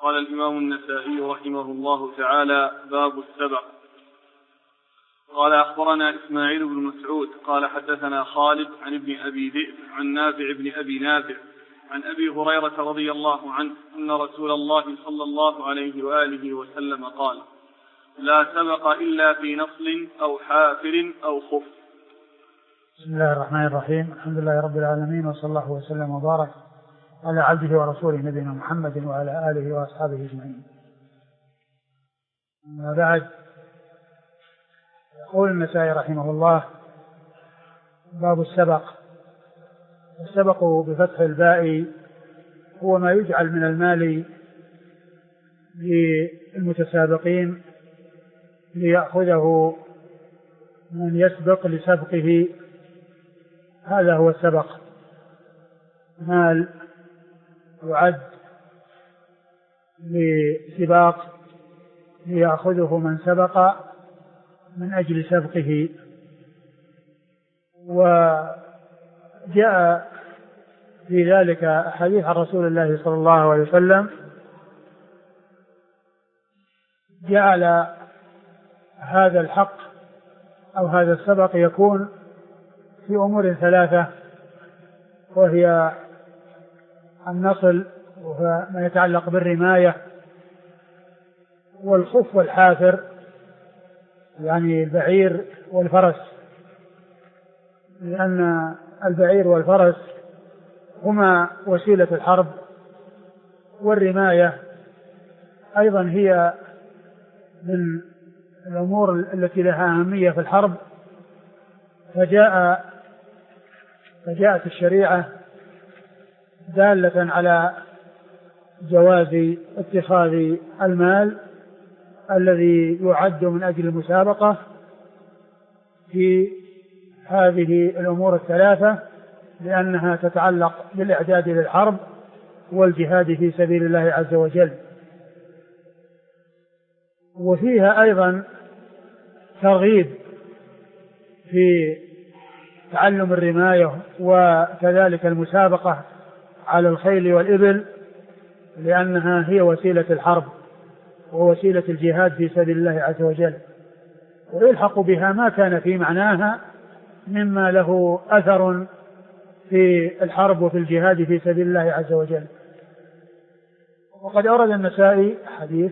قال الإمام النسائي رحمه الله تعالى: باب السبق. قال: أخبرنا إسماعيل بن مسعود قال حدثنا خالد عن ابن أبي ذئب عن نافع بن أبي نافع عن أبي هريرة رضي الله عنه أن رسول الله صلى الله عليه وآله وسلم قال: لا سبق إلا في نصل أو حافر أو خف. بسم الله الرحمن الرحيم. الحمد لله رب العالمين، وصلى الله وسلم وبارك على عبده ورسوله نبينا محمد وعلى آله وأصحابه أجمعين. أما بعد، يقول النسائي رحمه الله: باب السبق. السبق بفتح الباء هو ما يجعل من المال للمتسابقين ليأخذه من يسبق لسبقه، هذا هو السبق. مال يعد لسباق ليأخذه من سبق من أجل سبقه. وجاء في ذلك حديث عن رسول الله صلى الله عليه وسلم جعل هذا الحق أو هذا السبق يكون في أمور ثلاثة، وهي النصل وهو ما يتعلق بالرماية، والخف والحافر يعني البعير والفرس، لأن البعير والفرس هما وسيلة الحرب، والرماية أيضا هي من الأمور التي لها أهمية في الحرب. فجاءت الشريعة دالة على جواز اتخاذ المال الذي يعد من أجل المسابقة في هذه الأمور الثلاثة، لأنها تتعلق بالإعداد للحرب والجهاد في سبيل الله عز وجل. وفيها أيضا ترغيب في تعلم الرماية وكذلك المسابقة على الخيل والإبل، لأنها هي وسيلة الحرب ووسيلة الجهاد في سبيل الله عز وجل، ويلحق بها ما كان في معناها مما له أثر في الحرب وفي الجهاد في سبيل الله عز وجل. وقد أورد النسائي حديث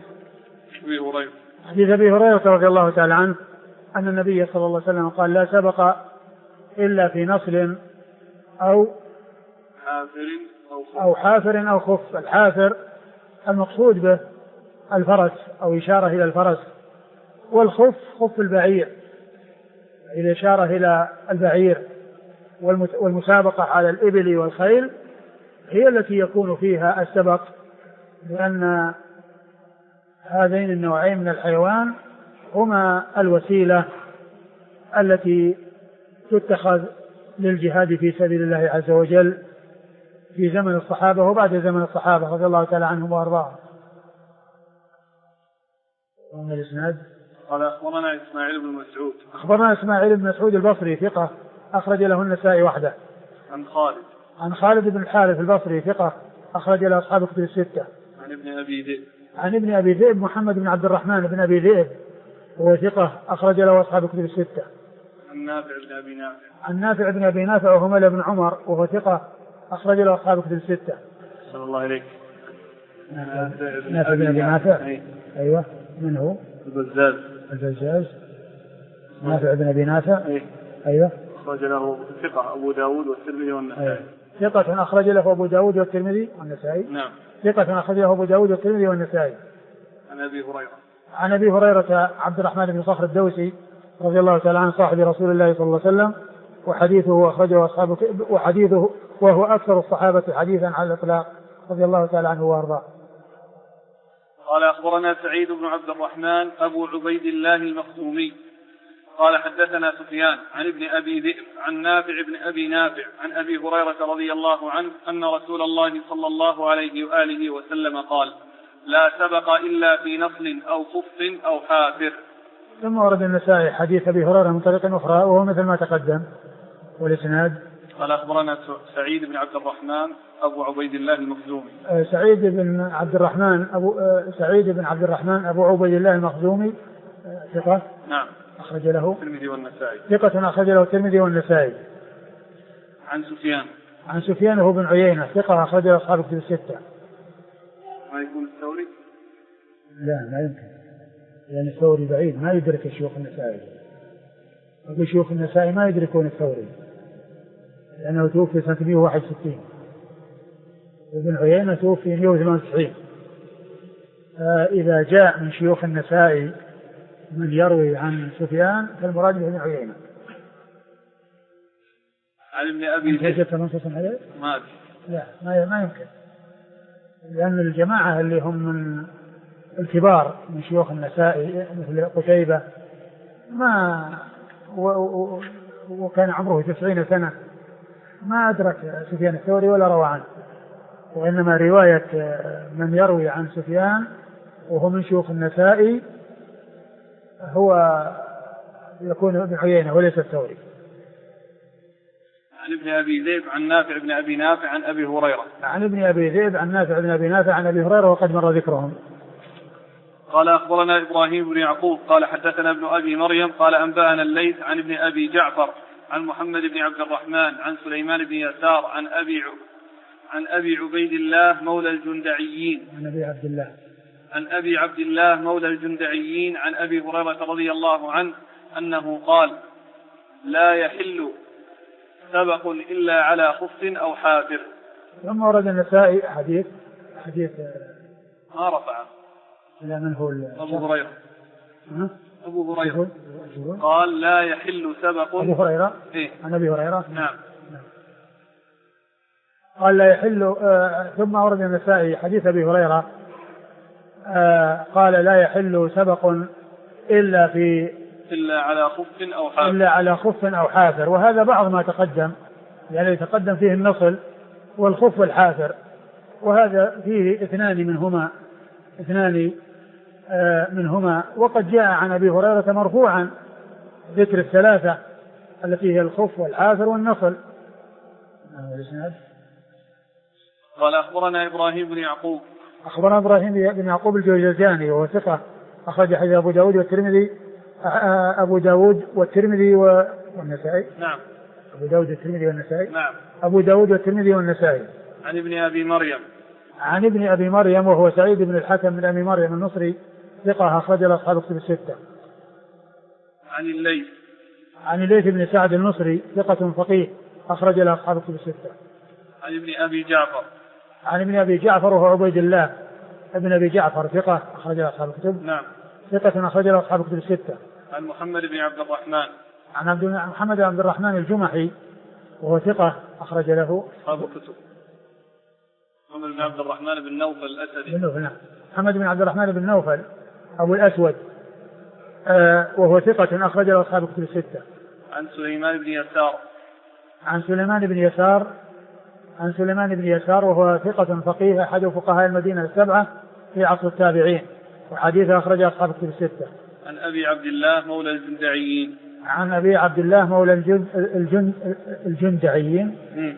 أبي هريرة رضي الله تعالى عنه أن النبي صلى الله عليه وسلم قال: لا سبق إلا في نصل أو حافر أو خف. الحافر المقصود به الفرس أو إشارة إلى الفرس، والخف خف البعير إذا إشارة إلى البعير. والمسابقة على الإبل والخيل هي التي يكون فيها السبق، لأن هذين النوعين من الحيوان هما الوسيلة التي تتخذ للجهاد في سبيل الله عز وجل في زمن الصحابة وبعد زمن الصحابة رضي الله تعالى عنهم وأرضاهم. ومن الإسناد قال: أخبرنا إسماعيل بن مسعود. أخبرنا إسماعيل بن مسعود البصري ثقة أخرج له النسائي وحده. عن خالد بن الحارث البصري ثقة أخرج له أصحاب الكتب الستة. عن ابن أبي ذئب محمد بن عبد الرحمن بن أبي ذئب وهو ثقة أخرج له أصحاب الكتب الستة. عن نافع بن أبي نافع وهو مولى بن عمر وهو ثقة أخرج له أصحاب الكتب الستة. صلى الله عليك. نافع بن أبي نافع. أيوة. من هو؟ البزاز. نافع بن أبي نافع. أيوة. أخرج له ثقة أبو داود والترمذي والنسائي. ثقة أخرج له أبو داود والترمذي والنسائي. نعم. ثقة أخرج له أبو داود والترمذي والنسائي. عن أبي هريرة عبد الرحمن بن صخر الدوسي رضي الله تعالى عنه صاحب رسول الله صلى الله عليه وسلم، وحديثه أخرجه أصحابه، وحديثه وهو أكثر الصحابة حديثا على الإطلاق رضي الله تعالى عنه وأرضاه. قال: أخبرنا سعيد بن عبد الرحمن أبو عبيد الله المخزومي قال: حدثنا سفيان عن ابن أبي ذئب عن نافع بن أبي نافع عن أبي هريرة رضي الله عنه أن رسول الله صلى الله عليه وآله وسلم قال: لا سبق إلا في نصل أو خف أو حافر. ثم ورد النسائي حديث أبي هريرة من طريق أخرى وهو مثل ما تقدم، والإسناد قال أخبرنا سعيد بن عبد الرحمن أبو عبيد الله المخزومي. سعيد بن عبد الرحمن أبو عبيد الله المخزومي ثقة. نعم. أخرج له الترمذي والنسائي. ثقة أخرج له الترمذي والنسائي. عن سفيان هو بن عيينة ثقة أخرج له أصحاب الكتب الستة. ما يكون الثوري؟ لا ما يمكن، لأن الثوري بعيد ما يدرك شيوخ النسائي، وشيوخ النسائي ما يدركون الثوري لأنه توفي سنة 161، وابن عيينة توفي 198. إذا جاء من شيوخ النسائي من يروي عن سفيان فالمراد به ابن عيينة. عن ابن أبي ذئب لا ما يمكن، لأن الجماعة اللي هم من الكبار من شيوخ النسائي مثل قتيبة وكان عمره 90 سنة ما أدرك سفيان الثوري ولا روى عنه، وإنما رواية من يروي عن سفيان وهو من شيوخ النسائي هو يكون ابن عيينة وليس الثوري. عن ابن أبي ذئب عن نافع بن أبي نافع عن أبي هريرة. عن ابن أبي ذئب عن نافع بن أبي نافع عن أبي هريرة وقد مر ذكرهم. قال أخبرنا إبراهيم بن يعقوب قال حدثنا ابن أبي مريم قال أنبأنا الليث عن ابن أبي جعفر عن محمد بن عبد الرحمن عن سليمان بن يسار عن أبي عبيد الله مولى الجندعيين عن أبي عبد الله مولى الجندعيين عن أبي هريرة رضي الله عنه أنه قال لا يحل سبق إلا على خف أو حافر. ثم ورد النسائي حديث ما رفعه إلى من هو أبو هريرة قال لا يحل سبق. أبو هريرة إيه؟ عن أبي هريرة نعم. قال لا يحل. ثم ورد النسائي حديث أبي هريرة قال لا يحل سبق إلا على خف أو حافر. وهذا بعض ما تقدم، يعني يتقدم فيه النصل والخف والحافر، وهذا فيه اثنان منهما وقد جاء عن أبي هريرة مرفوعا ذكر الثلاثة التي هي الخف والحافر والنصل. قال أخبرنا إبراهيم بن يعقوب. أخبرنا إبراهيم بن يعقوب الجوزجاني وهو ثقة أخرج حديث أبو داود والترمذي والنسائي. نعم. أبو داود والترمذي والنسائي. نعم. أبو داود والترمذي والنسائي. عن ابن أبي مريم. عن ابن أبي مريم وهو سعيد بن الحكم بن أبي مريم النصري ثقة أخرج له أصحاب الكتب الستة. عن الليث بن سعد النصري ثقة فقيه أخرج له أصحاب الكتب الستة. عن ابن أبي جعفر. عن ابن أبي جعفر وهو عبيد الله ابن أبي جعفر ثقة أخرج له أصحاب الكتب. نعم. ثقة أخرج له أصحاب الكتب الستة. عن محمد بن عبد الرحمن. عن محمد بن عبد الرحمن الجمحي وهو ثقة أخرج له أصحاب الكتب. محمد بن عبد الرحمن بن نوفل الأسدي. نعم. محمد بن عبد الرحمن بن نوفل أبو الأسود وهو ثقة أخرج له أصحاب الكتب الستة. عن سليمان بن يسار. عن سليمان بن يسار وهو ثقة فقيه أحد فقهاء المدينة السبعة في عصر التابعين، وحديثه أخرج أصحاب الكتب الستة. عن أبي عبد الله مولى الجندعيين. عن أبي عبد الله مولى الجندعيين.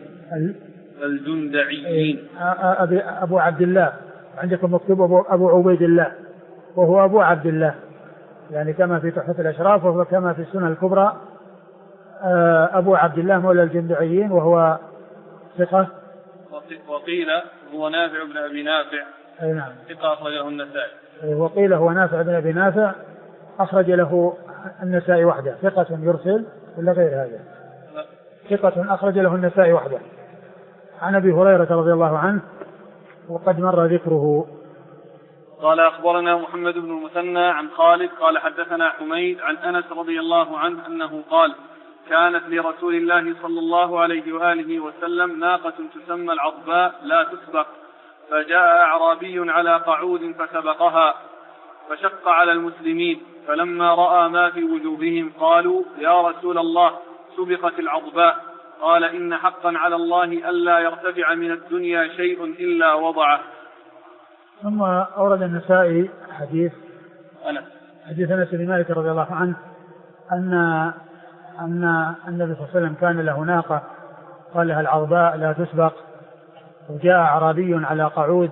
أبو عبد الله عندكم مكتوب أبو عبيد الله وهو أبو عبد الله، يعني كما في تحفة الأشراف وهو كما في السنة الكبرى أبو عبد الله مولى الجندعيين وهو ثقة. وقيل هو نافع بن أبي نافع. أي نعم. ثقة أخرج له النسائي. وقيل هو نافع بن أبي نافع أخرج له النسائي وحده. ثقة يرسل ولا غير هذا؟ ثقة أخرج له النسائي وحده. عن أبي هريرة رضي الله عنه وقد مر ذكره. قال أخبرنا محمد بن المثنى عن خالد قال حدثنا حميد عن أنس رضي الله عنه أنه قال كانت لرسول الله صلى الله عليه وآله وسلم ناقة تسمى العضباء لا تسبق، فجاء أعرابي على قعود فسبقها فشق على المسلمين، فلما رأى ما في وجوههم قالوا يا رسول الله سبقت العضباء، قال إن حقا على الله ألا يرتفع من الدنيا شيء إلا وضعه. ثم أورد النسائي حديث أنس بن مالك رضي الله عنه أن النبي صلى الله عليه وسلم كان له ناقة قال لها العظباء لا تسبق. وجاء أعرابي على قعود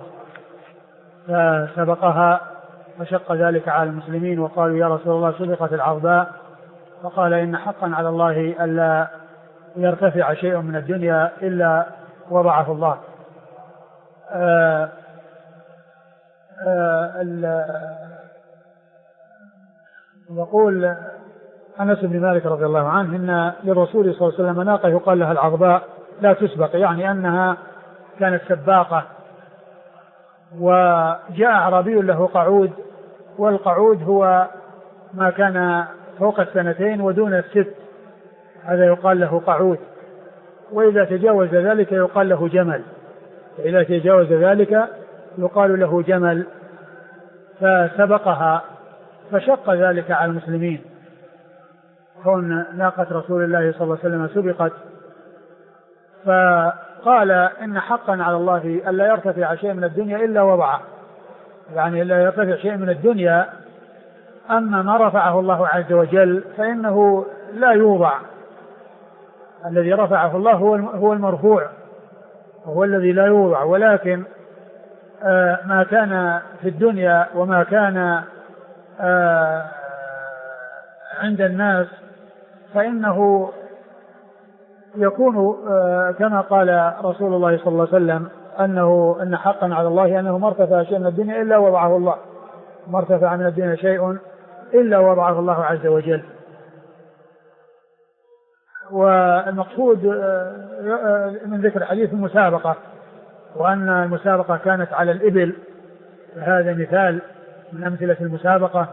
فسبقها فشق ذلك على المسلمين وقالوا يا رسول الله سبقت العظباء، فقال إن حقا على الله ألا يرتفع شيء من الدنيا إلا وضعه الله. يقول أنس بن مالك رضي الله عنه إن للرسول صلى الله عليه وسلم ناقة يقال لها العظباء لا تسبق، يعني أنها كانت سباقة. وجاء أعرابي له قعود، والقعود هو ما كان فوق 2 ودون 6، هذا يقال له قعود. وإذا تجاوز ذلك يقال له جمل، إذا تجاوز ذلك يقال له جمل. فسبقها فشق ذلك على المسلمين، كون ناقة رسول الله صلى الله عليه وسلم سبقت. فقال إن حقا على الله ألا يرتفع شيء من الدنيا إلا وضعه، يعني لا يرتفع شيء من الدنيا، أما ما رفعه الله عز وجل فإنه لا يوضع. الذي رفعه الله هو المرفوع، هو الذي لا يوضع. ولكن ما كان في الدنيا وما كان عند الناس فإنه يكون كما قال رسول الله صلى الله عليه وسلم أن حقا على الله أنه ما ارتفع شيء من الدنيا إلا وضعه الله، ما ارتفع من الدنيا شيء إلا وضعه الله عز وجل. والمقصود من ذكر حديث المسابقة، وأن المسابقة كانت على الإبل، فهذا مثال من أمثلة المسابقة.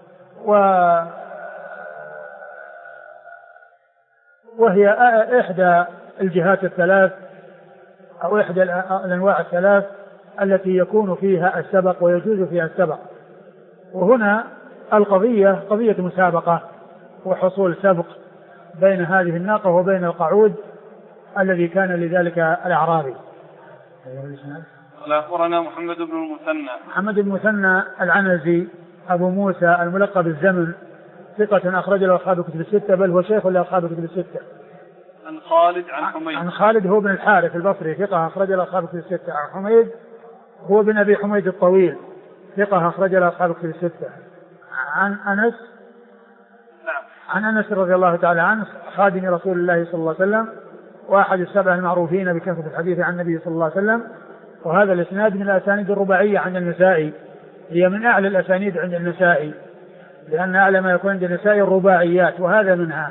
وهي إحدى الجهات الثلاث أو إحدى الأنواع الثلاث التي يكون فيها السبق ويجوز فيها السبق. وهنا القضية قضية مسابقة وحصول سبق بين هذه الناقة وبين القعود الذي كان لذلك الأعرابي. قال أخبرنا محمد بن المثنى. محمد بن المثنى العنزي أبو موسى الملقب بالزمن، ثقة أخرج له أصحاب الكتب الستة، بل هو شيخ لأصحاب الكتب الستة. عن خالد عن حميد. عن خالد هو بن الحارث البصري، ثقة أخرج له أصحاب الكتب الستة. عن حميد هو بن أبي حميد الطويل، ثقة أخرج له أصحاب الكتب الستة. عن أنس، عن أنس رضي الله تعالى عنه خادم رسول الله صلى الله عليه وسلم، وأحد السبع المعروفين بكثرة الحديث عن النبي صلى الله عليه وسلم. وهذا الإسناد من الأسانيد الرباعية عند النسائي، هي من أعلى الأسانيد عند النسائي، لأن أعلى ما يكون عند النسائي الرباعيات، وهذا منها.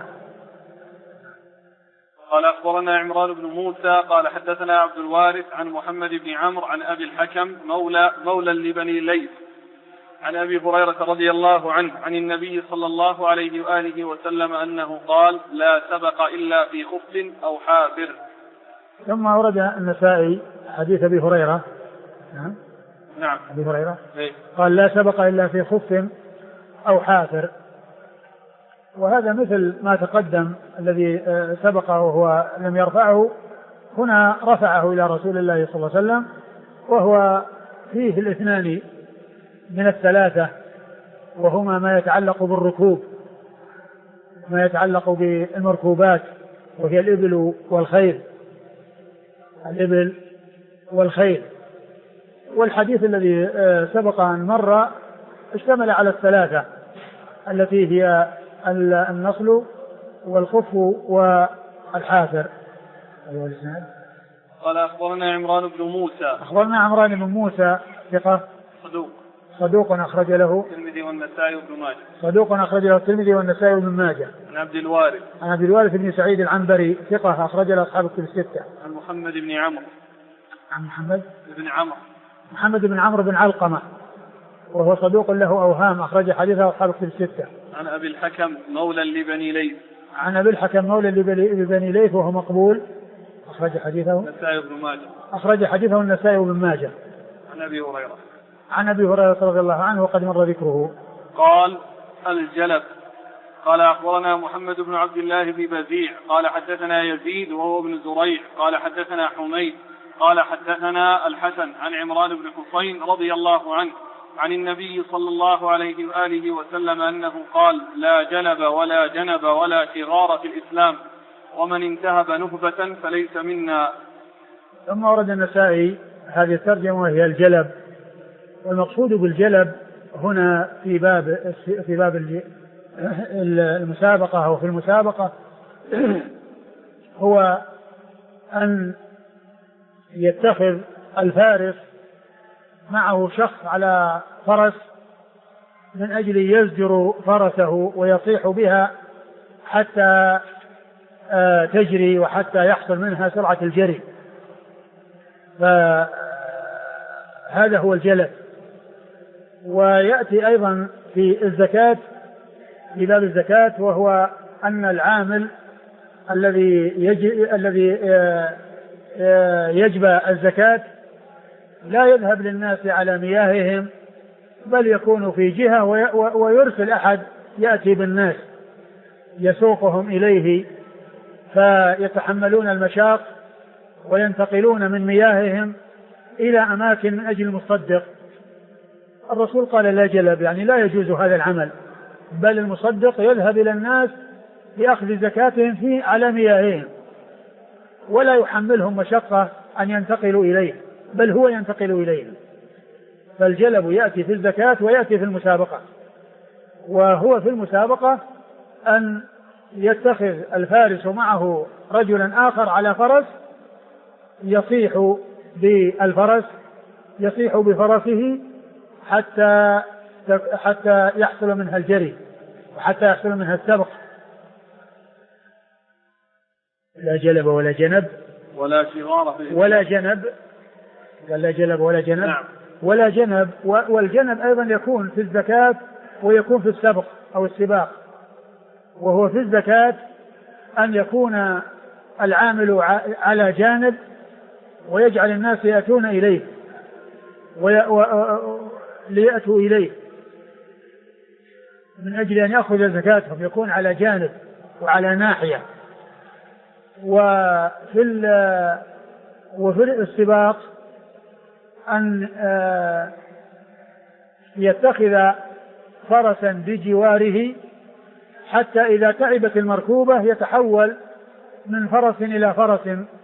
قال أخبرنا عمران بن موسى قال حدثنا عبد الوارث عن محمد بن عمرو عن أبي الحكم مولى لبني ليث عن أبي هريرة رضي الله عنه عن النبي صلى الله عليه وآله وسلم أنه قال لا سبق إلا في خف أو حافر. ثم ورد النسائي حديث أبي هريرة. نعم أبي هريرة قال لا سبق إلا في خف أو حافر، وهذا مثل ما تقدم الذي سبقه وهو لم يرفعه، هنا رفعه إلى رسول الله صلى الله عليه وسلم، وهو فيه الاثنان من الثلاثة، وهما ما يتعلق بالركوب، ما يتعلق بالمركوبات، وهي الإبل والخيل، الإبل والخيل. والحديث الذي سبق أن مر اشتمل على الثلاثة التي هي النصل والخف والحافر. قال أخبرنا عمران بن موسى. أخبرنا عمران بن موسى ثقة صدوق أخرج له الترمذي والنسائي وابن ماجه. صدوق أخرج له الترمذي والنسائي وابن ماجه. عن عبد الوارث. عن عبد الوارث بن سعيد العنبري ثقة أخرج له أصحاب الكتب الستة. عن محمد بن عمرو. عن محمد بن عمرو بن علقمة، وهو صدوق له أوهام، أخرج حديثه أصحاب الكتب الستة. عن أبي الحكم مولى لبني ليث. عن أبي الحكم مولى لبني ليث وهو مقبول، أخرج حديثه النسائي وابن ماجه. أخرج حديثه النسائي وابن ماجه. عن أبي هريرة. عن أبي هريرة رضي الله عنه وقد مر ذكره. قال الجلب. قال أخبرنا محمد بن عبد الله بن بزيع قال حدثنا يزيد وهو ابن زريع قال حدثنا حميد قال حدثنا الحسن عن عمران بن حسين رضي الله عنه عن النبي صلى الله عليه وآله وسلم أنه قال لا جلب ولا جنب ولا شغار في الإسلام ومن انتهب نهبة فليس منا. ثم ورد النسائي هذه الترجمة وهي الجلب. والمقصود بالجلب هنا في باب المسابقة أو في المسابقة هو أن يتخذ الفارس معه شخص على فرس من أجل يزجر فرسه ويصيح بها حتى تجري وحتى يحصل منها سرعة الجري. فهذا هو الجلب. ويأتي أيضا في الزكاة في باب الزكاة وهو أن العامل الذي يجبى الزكاة لا يذهب للناس على مياههم بل يكون في جهة ويرسل أحد يأتي بالناس يسوقهم إليه فيتحملون المشاق وينتقلون من مياههم إلى أماكن من أجل المصدق. الرسول قال لا جلب، يعني لا يجوز هذا العمل، بل المصدق يذهب إلى الناس لأخذ زكاتهم فيه على مياههم ولا يحملهم مشقة أن ينتقلوا إليه، بل هو ينتقل إليهم. فالجلب يأتي في الزكاة ويأتي في المسابقة. وهو في المسابقة أن يتخذ الفارس معه رجلا آخر على فرس يصيح بالفرس، يصيح بفرسه حتى يحصل منها الجري وحتى يحصل منها السبق. لا جلب ولا جنب ولا شغار ولا جنب، قال لا جلب ولا جنب. نعم. ولا جنب. والجنب أيضا يكون في الزكاة ويكون في السبق أو السباق. وهو في الزكاة أن يكون العامل على جانب ويجعل الناس يأتون إليه ليأتوا إليه من أجل أن يأخذ زكاتهم، يكون على جانب وعلى ناحية. وفي السباق أن يتخذ فرسا بجواره حتى إذا تعبت المركوبة يتحول من فرس إلى فرس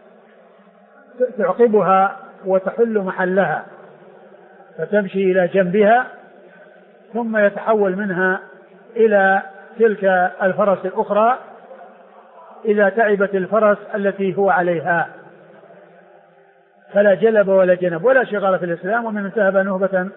تعقبها وتحل محلها فتمشي إلى جنبها ثم يتحول منها إلى تلك الفرس الأخرى إذا تعبت الفرس التي هو عليها. فلا جلب ولا جنب ولا شغال في الإسلام. ومن انتهب نهبة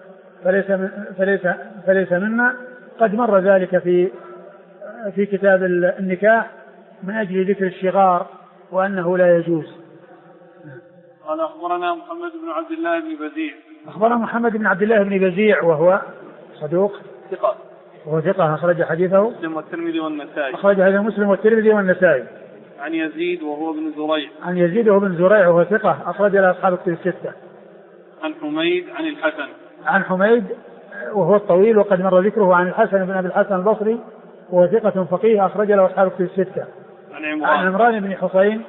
فليس منا. قد مر ذلك في كتاب النكاح من أجل ذكر الشغار وأنه لا يجوز. قال أخبرنا محمد بن عبد الله بن بزيع. أخبرنا محمد بن عبد الله بن بزيع وهو صدوق ثقة، وهو ثقة أخرج حديثه مسلم والترمذي والنسائي. أخرج هذا مسلم والترمذي والنسائي. عن يزيد وهو بن زريع. عن يزيد وهو بن زريع وهو ثقة أخرج له أصحاب الكتب الستة. عن حميد عن الحسن. عن حميد وهو الطويل وقد مر ذكره. عن الحسن بن أبي الحسن البصري وهو ثقة فقيه أخرج له أصحاب الكتب الستة. عن عمران بن حسين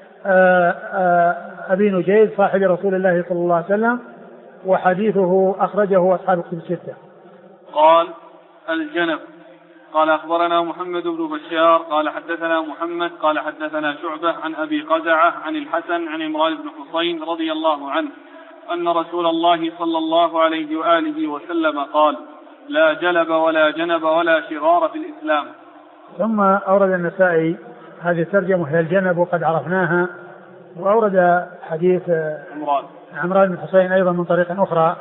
أبي نجيد صاحب رسول الله صلى الله عليه وسلم وحديثه أخرجه أصحاب الكتب الستة. قال الجنب. قال أخبرنا محمد بن بشار قال حدثنا محمد قال حدثنا شعبة عن أبي قزعة عن الحسن عن عمران بن حسين رضي الله عنه أن رسول الله صلى الله عليه وآله وسلم قال لا جلب ولا جنب ولا شغار في الإسلام. ثم أورد النسائي هذه الترجمة هي الجنب وقد عرفناها. وأورد حديث عمران بن حسين أيضا من طريق أخرى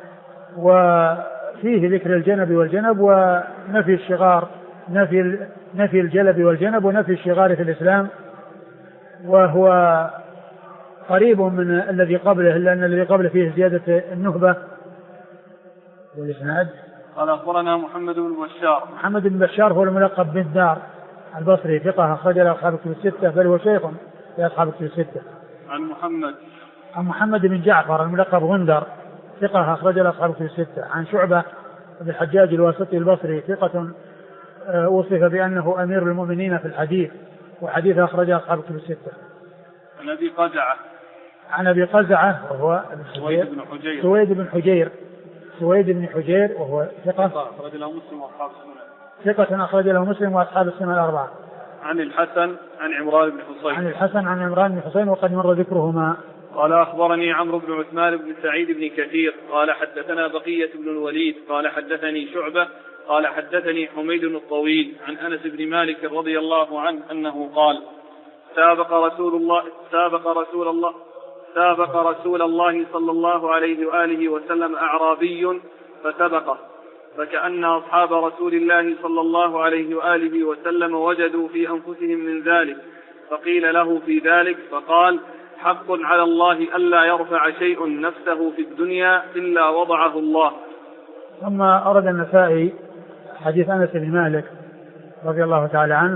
وفيه ذكر الجنب والجنب ونفي الشغار، نفي الجلب والجنب ونفي الشغار في الإسلام. وهو قريب من الذي قبله لأن الذي قبله فيه زيادة النهبة. والإسناد قال أخبرنا محمد بن بشار. محمد بن بشار هو الملقب بن دار البصري ثقة أخرج له أصحاب الكتب الستة بل هو شيخ في أصحاب الكتب الستة. عن محمد بن جعفر الملقب غندر ثقة أخرج له أصحاب الكتب الستة. عن شعبة بن الحجاج الواسطي البصري ثقة وصف بأنه أمير المؤمنين في الحديث وحديث أخرجه أصحاب الكتب الستة. عن أبي قزعة وهو سويد بن حجير وهو ثقة أخرج له مسلم وأصحاب السنن الأربعة. عن الحسن عن عمران بن حصين. عن الحسن عن عمران بن حصين وقد مر ذكرهما. قال أخبرني عمرو بن عثمان بن سعيد بن كثير قال حدثنا بقية بن الوليد قال حدثني شعبة قال حدثني حميد الطويل عن أنس بن مالك رضي الله عنه أنه قال سابق رسول الله صلى الله عليه وآله وسلم أعرابي فسبقه، فكأن أصحاب رسول الله صلى الله عليه وآله وسلم وجدوا في أنفسهم من ذلك، فقيل له في ذلك فقال حق على الله ألا يرفع شيء نفسه في الدنيا إلا وضعه الله. ثم أرد النسائي حديث أنس بن مالك رضي الله تعالى عنه،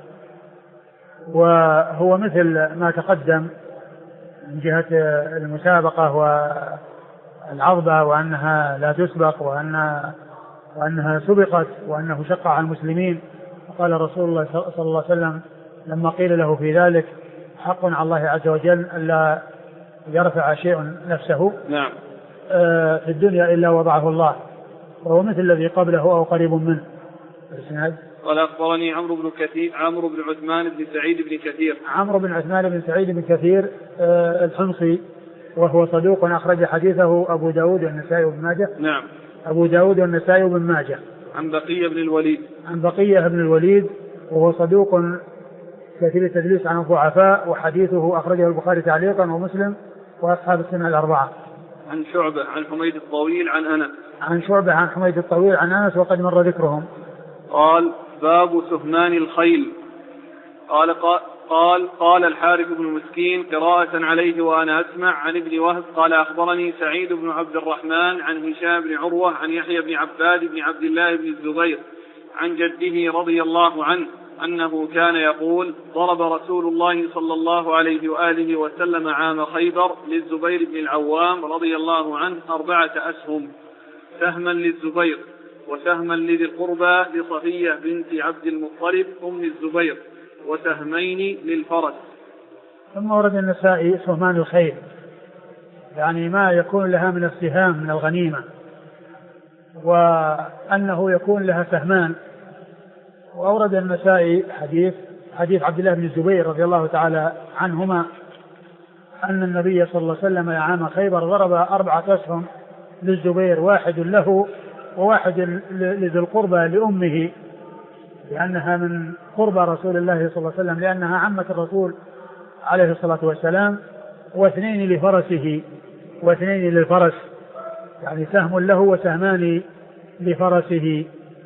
وهو مثل ما تقدم من جهة المسابقة والعرضة وأنها لا تسبق وأنها سبقت وأنه شق على المسلمين. وقال رسول الله صلى الله عليه وسلم لما قيل له في ذلك حق على الله عز وجل ألا يرفع شيء نفسه نعم في الدنيا إلا وضعه الله، وهو مثل الذي قبله أو قريب منه. قال أخبرني عمرو بن عثمان بن سعيد بن كثير. عمرو بن عثمان بن سعيد بن كثير الحمصي وهو صدوق أخرج حديثه أبو داود والنسائي وابن ماجه. نعم. أبو داود والنسائي وابن ماجه. عن بقية بن الوليد وهو صدوق كثير التدليس عن الضعفاء، وحديثه أخرجه البخاري تعليقا ومسلم وأصحاب السنة الأربعة. عن شعبة عن حميد الطويل عن أنس. عن شعبة عن حميد الطويل عن أنس وقد مر ذكرهم. قال باب سهمان الخيل. قال الحارث بن مسكين قراءة عليه وأنا أسمع عن ابن وهب قال أخبرني سعيد بن عبد الرحمن عن هشام بن عروة عن يحيى بن عباد بن عبد الله بن الزبير عن جده رضي الله عنه أنه كان يقول ضرب رسول الله صلى الله عليه وآله وسلم عام خيبر للزبير بن العوام رضي الله عنه 4 أسهم، سهما للزبير وسهما لذي القربى لصفية بنت عبد المطلب أم الزبير وسهمين للفرس. ثم ورد النسائي سهمان الخيل، يعني ما يكون لها من السهام من الغنيمة، وأنه يكون لها سهمان. وأورد النسائي حديث عبد الله بن الزبير رضي الله تعالى عنهما أن النبي صلى الله عليه وسلم عام خيبر ضرب 4 أسهم للزبير، واحد له وواحد لذي القربى لأمه، لأنها من قربى رسول الله صلى الله عليه وسلم، لأنها عمة الرسول عليه الصلاة والسلام، و2 لفرسه و2 للفرس، يعني سهم له وسهمان لفرسه.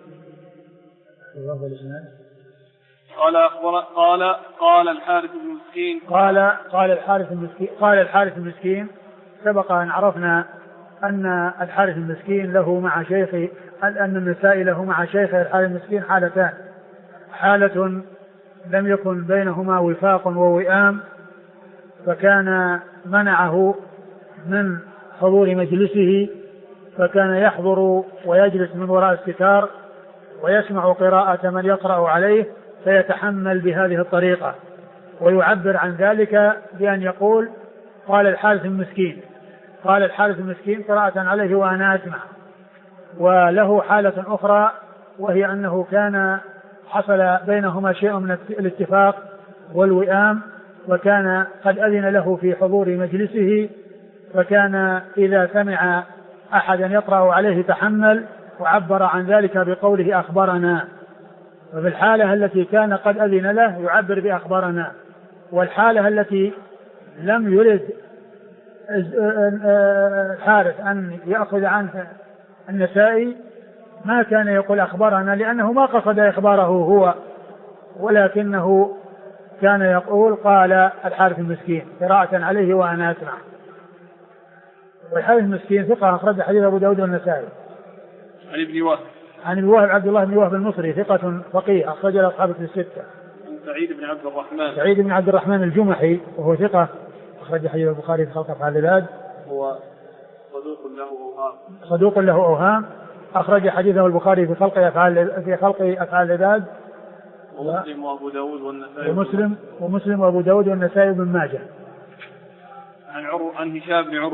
قال الحارث بن مسكين قال الحارث المسكين سبق أن عرفنا أن الحارث المسكين له مع شيخه، أن النسائي له مع شيخه الحارث المسكين حالتان: حالة لم يكن بينهما وفاق ووئام، فكان منعه من حضور مجلسه، فكان يحضر ويجلس من وراء الستار ويسمع قراءة من يقرأ عليه فيتحمل بهذه الطريقة، ويعبر عن ذلك بأن يقول قال الحارث المسكين، قال الحارث المسكين قراءة عليه وأنا أسمع. وله حالة أخرى وهي أنه كان حصل بينهما شيء من الاتفاق والوئام، وكان قد أذن له في حضور مجلسه، فكان إذا سمع أحدا يقرأ عليه تحمل، وعبر عن ذلك بقوله أخبرنا. وفي الحالة التي كان قد أذن له يعبر بأخبرنا، والحالة التي لم يرد الحارث أن يأخذ عنه النسائي ما كان يقول أخبرنا، لأنه ما قصد إخباره هو، ولكنه كان يقول قال الحارث المسكين قراءة عليه وأنا أسمع. والحارث المسكين ثقة أخرج حديث أبو داود والنسائي. عن ابن وهب عبد الله بن وهب المصري ثقة فقيه أخرج له أصحاب الستة. عن سعيد بن عبد الرحمن الجمحي وهو ثقة أخرج حديث البخاري في خلق أفعال العباد. هو صدوق له أوهام أخرج حديثه البخاري في خلق أفعال العباد، ومسلم وأبو داود والنسائي ومسلم وأبو داود والنسائي بن ماجه.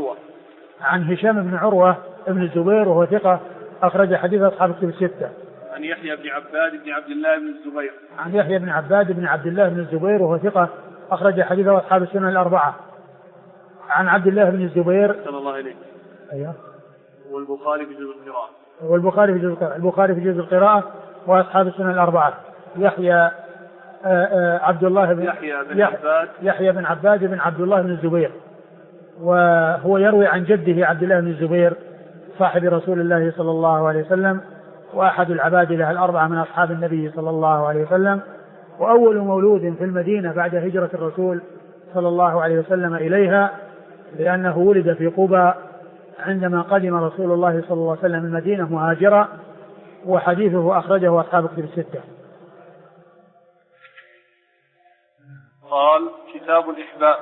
عن هشام بن عروة ابن الزبير وهو ثقة أخرج حديث أصحاب الكتب الستة. عن يحيى بن عباد بن عبد الله بن الزبير. عن يحيى بن عباد بن عبد الله بن الزبير وهو ثقة أخرج حديثه أصحاب السنن الأربعة. عن عبد الله بن الزبير صلى الله عليه. أيوه. والبخاري في جزء القراءة. البخاري في جزء القراءة وأصحاب السنن الأربعة. يحيى عبد الله بن يحيى بن عباد بن عبد الله بن الزبير، وهو يروي عن جده عبد الله بن الزبير صاحب رسول الله صلى الله عليه وسلم، وأحد العبادلة الأربعة من أصحاب النبي صلى الله عليه وسلم، وأول مولود في المدينة بعد هجرة الرسول صلى الله عليه وسلم إليها، لأنه ولد في قبى عندما قدم رسول الله صلى الله عليه وسلم المدينة مهاجرا، وحديثه أخرجه أصحاب كتب الستة. قال كتاب الإحباء.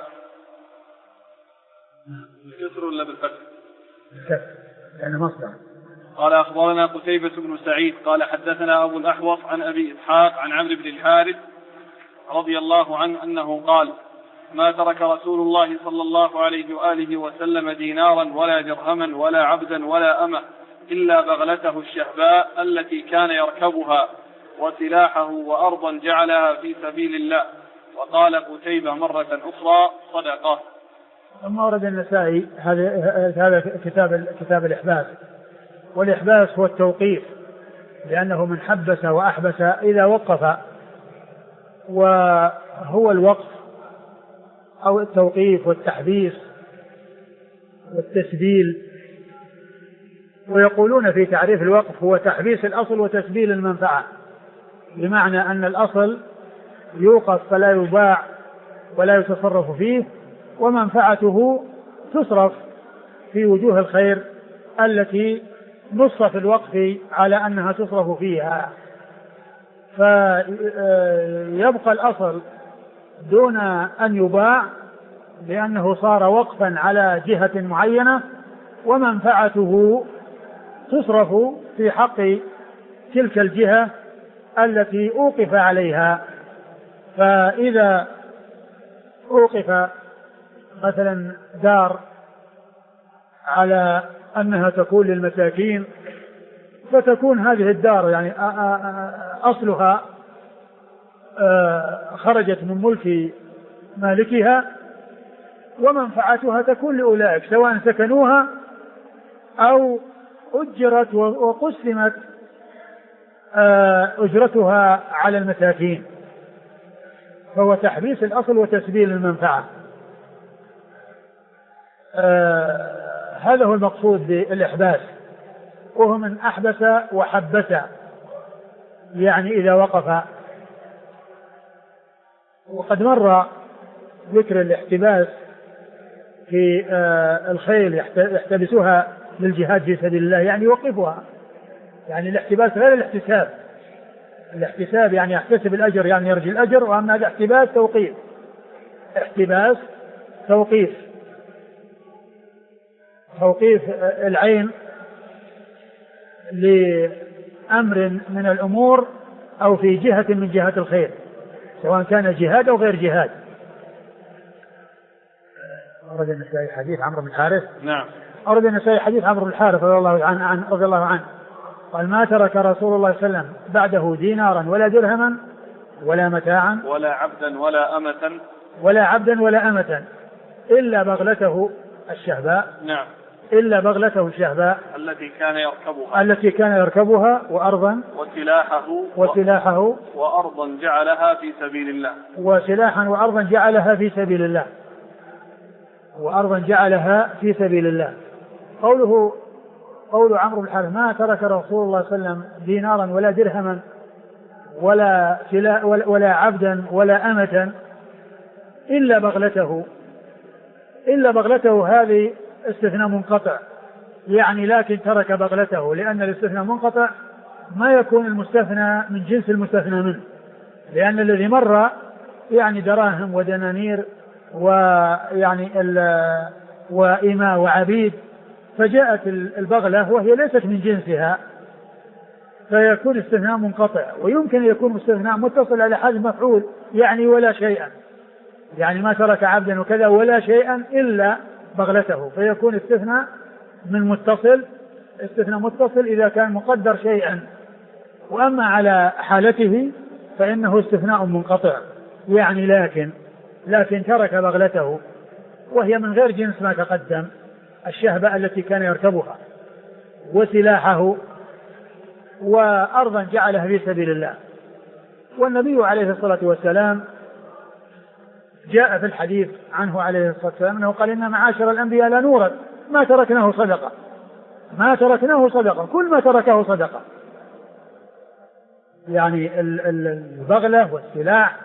بالكسر ولا بالفتح؟ بالكسر لأنه مصدر. قال أخبرنا قتيبة بن سعيد قال حدثنا أبو الأحوص عن أبي إسحاق عن عمرو بن الحارث رضي الله عنه أنه قال ما ترك رسول الله صلى الله عليه وآله وسلم دينارا ولا درهما ولا عبدا ولا أمة إلا بغلته الشهباء التي كان يركبها وسلاحه وأرضا جعلها في سبيل الله. وقال قتيبة مرة أخرى صدقه. ثم ورد النسائي هذا كتاب الإحباس. والإحباس هو التوقيف، لأنه من حبس وأحبس إذا وقف، وهو الوقف أو التوقيف والتحبيس والتسبيل. ويقولون في تعريف الوقف هو تحبيس الأصل وتسبيل المنفعة، بمعنى أن الأصل يوقف فلا يباع ولا يتصرف فيه، ومنفعته تصرف في وجوه الخير التي نص في الوقف على أنها تصرف فيها، فيبقى الأصل دون أن يباع لأنه صار وقفا على جهة معينة، ومنفعته تصرف في حق تلك الجهة التي أوقف عليها. فإذا أوقف مثلا دار على أنها تكون للمساكين، فتكون هذه الدار يعني أصلها خرجت من ملك مالكها، ومنفعتها تكون لأولئك سواء سكنوها أو أجرت وقسمت أجرتها على المساكين. فهو تحبيس الأصل وتسبيل المنفعة. هذا هو المقصود بالإحباس، وهو من أحبس وحبس، يعني إذا وقف. وقد مر ذكر الاحتباس في الخيل يحتبسوها للجهاد في سبيل الله، يعني يوقفها. يعني الاحتباس غير الاحتساب. الاحتساب يعني يحتسب الأجر، يعني يرجي الأجر، وأما الاحتباس توقيف. احتباس توقيف العين لأمر من الأمور أو في جهة من جهات الخير، سواء كان جهاد أو غير جهاد. أورد النسائي حديث عمرو بن الحارث. نعم. أورد النسائي حديث عمرو بن الحارث رضي الله عنه قال ما ترك رسول الله صلى الله عليه وسلم بعده دينارا ولا درهما ولا متاعا ولا عبدا ولا أمة إلا بغلته الشهباء. نعم. إلا بغلته الشهباء التي كان يركبها وسلاحه وأرضا جعلها في سبيل الله. وأرضا جعلها في سبيل الله. قول عمرو بن الحارث ما ترك رسول الله صلى الله عليه وسلم دينارا ولا درهما ولا عبدا ولا أمة إلا بغلته. هذه استثناء منقطع، يعني لكن ترك بغلته، لأن الاستثناء منقطع ما يكون المستثنى من جنس المستثنى منه، لأن الذي مر يعني دراهم ودنانير ويعني وإماء وعبيد، فجاءت البغلة وهي ليست من جنسها، فيكون استثناء منقطع. ويمكن أن يكون استثناء متصل على حال مفعول، يعني ولا شيئا، يعني ما ترك عبدا وكذا ولا شيئا إلا بغلته، فيكون استثناء متصل إذا كان مقدر شيئا وأما على حالته فإنه استثناء منقطع، يعني لكن ترك بغلته وهي من غير جنس ما تقدم، الشهبة التي كان يركبها، وسلاحه، وأرضا جعلها في سبيل الله. والنبي عليه الصلاة والسلام جاء في الحديث عنه عليه الصلاة والسلام أنه قال: إن معاشر الأنبياء لا نورث ما تركناه صدقة، ما تركناه صدقة، كل ما تركه صدقة، يعني البغلة والسلاح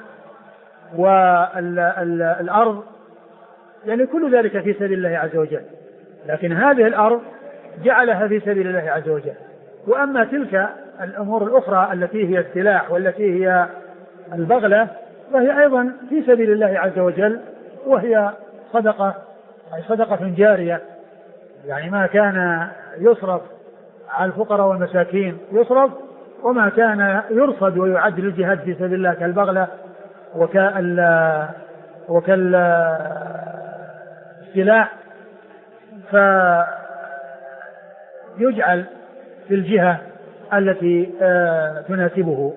والأرض، يعني كل ذلك في سبيل الله عز وجل، لكن هذه الأرض جعلها في سبيل الله عز وجل. وأما تلك الأمور الأخرى التي هي السلاح والتي هي البغلة فهي أيضا في سبيل الله عز وجل، وهي صدقة، أي صدقة جارية، يعني ما كان يصرف على الفقراء والمساكين يصرف، وما كان يرصد ويعد للجهاد في سبيل الله كالبغلة وكالسلاح فيجعل في الجهة التي تناسبه.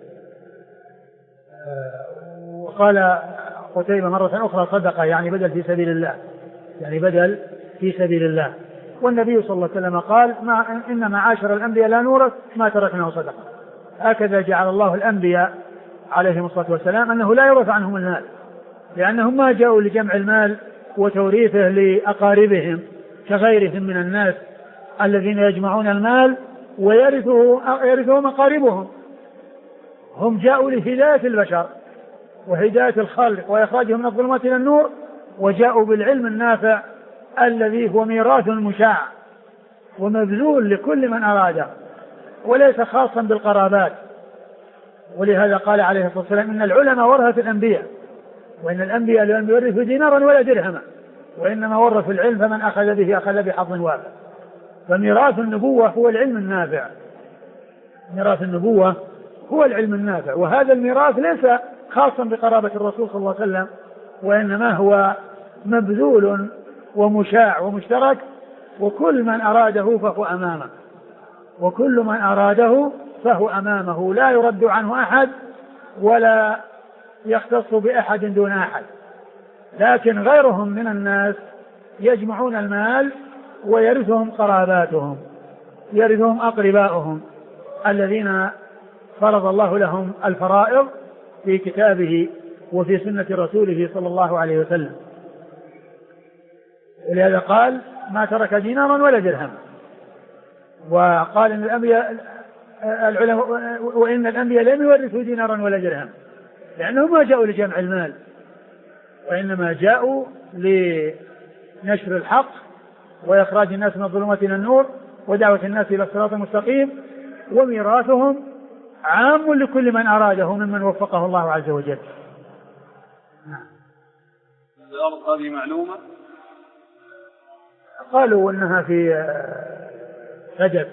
وقال قتيبة مرة أخرى: صدقة، يعني بدل في سبيل الله، يعني بدل في سبيل الله. والنبي صلى الله عليه وسلم قال: إن معاشر الأنبياء لا نورث ما تركناه صدقة. هكذا جعل الله الأنبياء عليهم الصلاة والسلام أنه لا يورث عنهم المال، لأنهم ما جاءوا لجمع المال وتوريثه لأقاربهم كغيرهم من الناس الذين يجمعون المال ويرثهم أقاربهم. هم جاءوا لهداية البشر وهداية الخلق وإخراجهم من الظلمات إلى النور، وجاءوا بالعلم النافع الذي هو ميراث مشاع ومبذول لكل من أراده، وليس خاصا بالقرابات. ولهذا قال عليه الصلاة والسلام: إن العلماء ورثة الأنبياء، وإن الأنبياء لم يورثوا دينارا ولا درهما، وإنما ورثوا العلم، فمن أخذ به أخذ بحظ وافر. فميراث النبوة هو العلم النافع، ميراث النبوة هو العلم النافع، وهذا الميراث ليس خاصا بقرابة الرسول صلى الله عليه وسلم، وإنما هو مبذول ومشاع ومشترك، وكل من أراده فهو أمامه، وكل من أراده فهو أمامه، لا يرد عنه أحد ولا يختص بأحد دون أحد. لكن غيرهم من الناس يجمعون المال ويرثهم قراباتهم، يرثهم أقرباؤهم الذين فرض الله لهم الفرائض في كتابه وفي سنة رسوله صلى الله عليه وسلم. ولهذا قال: ما ترك دينارا ولا درهم. وقال إن الأنبياء وإن الأنبياء لم يورثوا دينارا ولا درهم، لأنهم ما جاءوا لجمع المال، وإنما جاءوا لنشر الحق وإخراج الناس من الظلمات إلى النور ودعوة الناس إلى الصراط المستقيم، وميراثهم عام لكل من أراده ممن وفقه الله عز وجل. الأرض هذه معلومة؟ قالوا إنها في فدك،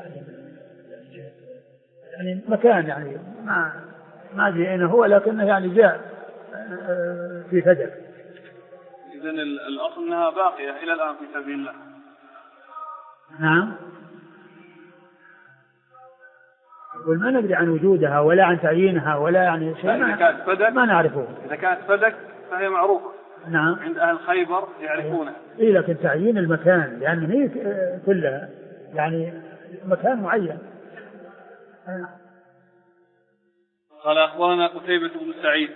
يعني مكان، يعني ما أدري أين هو، لكنه يعني جاء في فدك. إذن الأصل أنها باقية إلى الآن في سبيل الله. نعم. وما ندري عن وجودها ولا عن تعيينها ولا يعني شيء، ما نعرفه. إذا كانت فدك فهي معروفة. نعم. عند أهل خيبر يعرفونها. إيه، لكن تعيين المكان، لأن هي كلها يعني مكان معين. قال: أخبرنا قتيبة بن سعيد.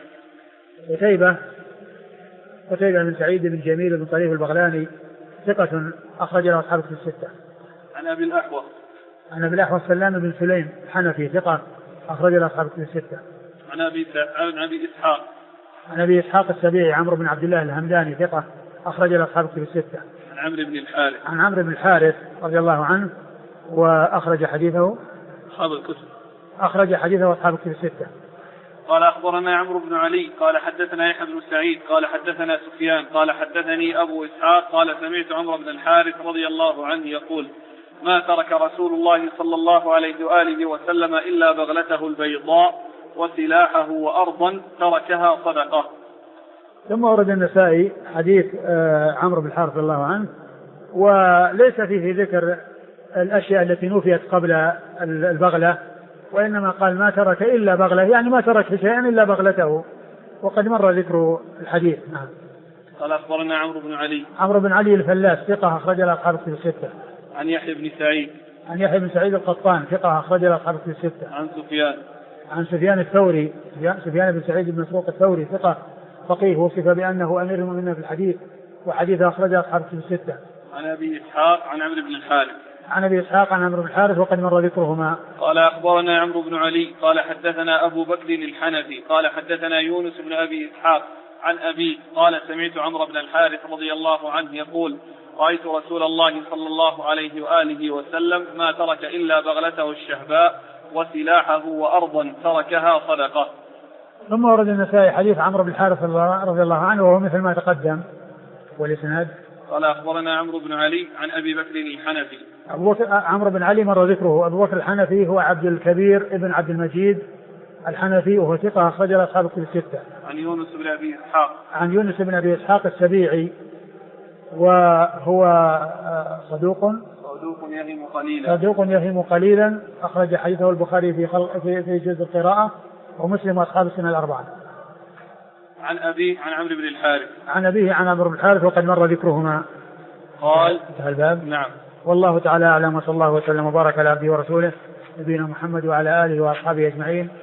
قتيبة بن سعيد بن جميل بن طريف البغلاني ثقة أخرج له أصحاب الكتب الستة. عن أبي الأحوص. عن أبي الأحوص سلام بن سليم الحنفي ثقة أخرج له أصحاب الكتب الستة. عن أبي إسحاق. عن أبي إسحاق السبيعي عمرو بن عبد الله الهمداني ثقة أخرج له أصحاب الكتب الستة. عن عمرو بن الحارث. عن عمرو بن الحارث رضي الله عنه وأخرج حديثه أصحاب الكتب. أخرج حديثه أصحاب الكتب الستة. قال: أخبرنا عمرو بن علي قال حدثنا يحيى بن سعيد قال حدثنا سفيان قال حدثني أبو إسحاق قال: سمعت عمرو بن الحارث رضي الله عنه يقول: ما ترك رسول الله صلى الله عليه وآله وسلم إلا بغلته البيضاء وسلاحه وأرضا تركها صدقة. ثم ورد النسائي حديث عمرو بن الحارث رضي الله عنه، وليس فيه ذكر الأشياء التي نفيت قبل البغلة وإنما قال ما ترك إلا بغلة، يعني ما ترك شيئا إلا بغلته، وقد مر ذكر الحديث. نعم. قال أخبرنا عمرو بن علي. عمرو بن علي الفلاس ثقة أخرج له أصحاب الكتب الستة. عن يحيى بن سعيد. عن يحيى بن سعيد القطان ثقة أخرج له أصحاب الكتب الستة. عن سفيان. عن سفيان الثوري، سفيان بن سعيد بن مسروق الثوري ثقة فقيه، وصف بأنه أمير المؤمنين في الحديث، وحديث أخرج أصحاب الكتب الستة. عن أبي إسحاق عن عمرو بن الحارث. عن أبي إسحاق عن عمرو بن الحارث وقد مر ذكرهما. قال أخبرنا عمرو بن علي قال حدثنا أبو بكر الحنفي قال حدثنا يونس بن أبي إسحاق عن أبي قال سمعت عمرو بن الحارث رضي الله عنه يقول رأيت رسول الله صلى الله عليه وآله وسلم ما ترك إلا بغلته الشهباء وسلاحه وأرضا تركها صدقة. ثم ورد النسائي حديث عمرو بن الحارث رضي الله عنه وهو مثل ما تقدم. والإسناد قال أخبرنا عمرو بن علي عن أبي بكر الحنفي. عمرو بن علي مر ذكره. أبو بكر الحنفي هو عبد الكبير ابن عبد المجيد الحنفي، وهو ثقة أخرج له أصحاب الكتب الستة. عن يونس بن أبي إسحاق. عن يونس بن أبي إسحاق السبيعي، وهو صدوق يهم قليلا أخرج حديثه البخاري في جزء القراءة ومسلم وأصحاب السنة الأربعة. عن أبيه عن عمرو بن الحارث. عن أبيه عن عمرو بن الحارث وقد مر ذكرهما. قال انتهى الباب. نعم. والله تعالى أعلم، وصلى الله وسلم وبارك على عبده ورسوله نبينا محمد وعلى آله وأصحابه أجمعين.